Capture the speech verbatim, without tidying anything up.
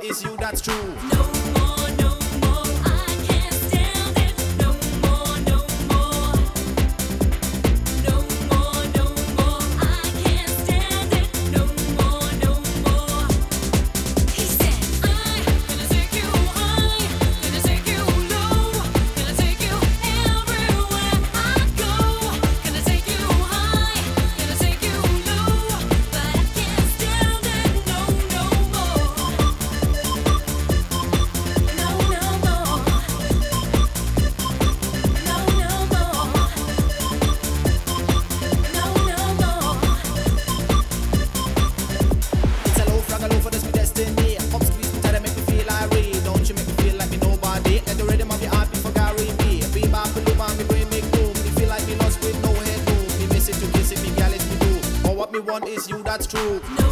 is you, that's true. No more, no more, I can't stand it. No more, no more. No more, no more, I can't stand it. No more, no more. He said, I'm gonna take you high, gonna take you low, gonna take you everywhere I go. Gonna take you high, gonna take you low, but I can't stand it. No, no more. No, no more. No, no more. No, no more. It's a low frag, a low for this be destiny. Up squeeze me tight and make me feel irate. Don't you make me feel like me nobody. Let the rhythm of your heart be for Gary B. Be back with love and me brain make boom. Me feel like me lost with no head room. Me miss it to kiss it, me gal it's me do. But what me want is you, that's true. No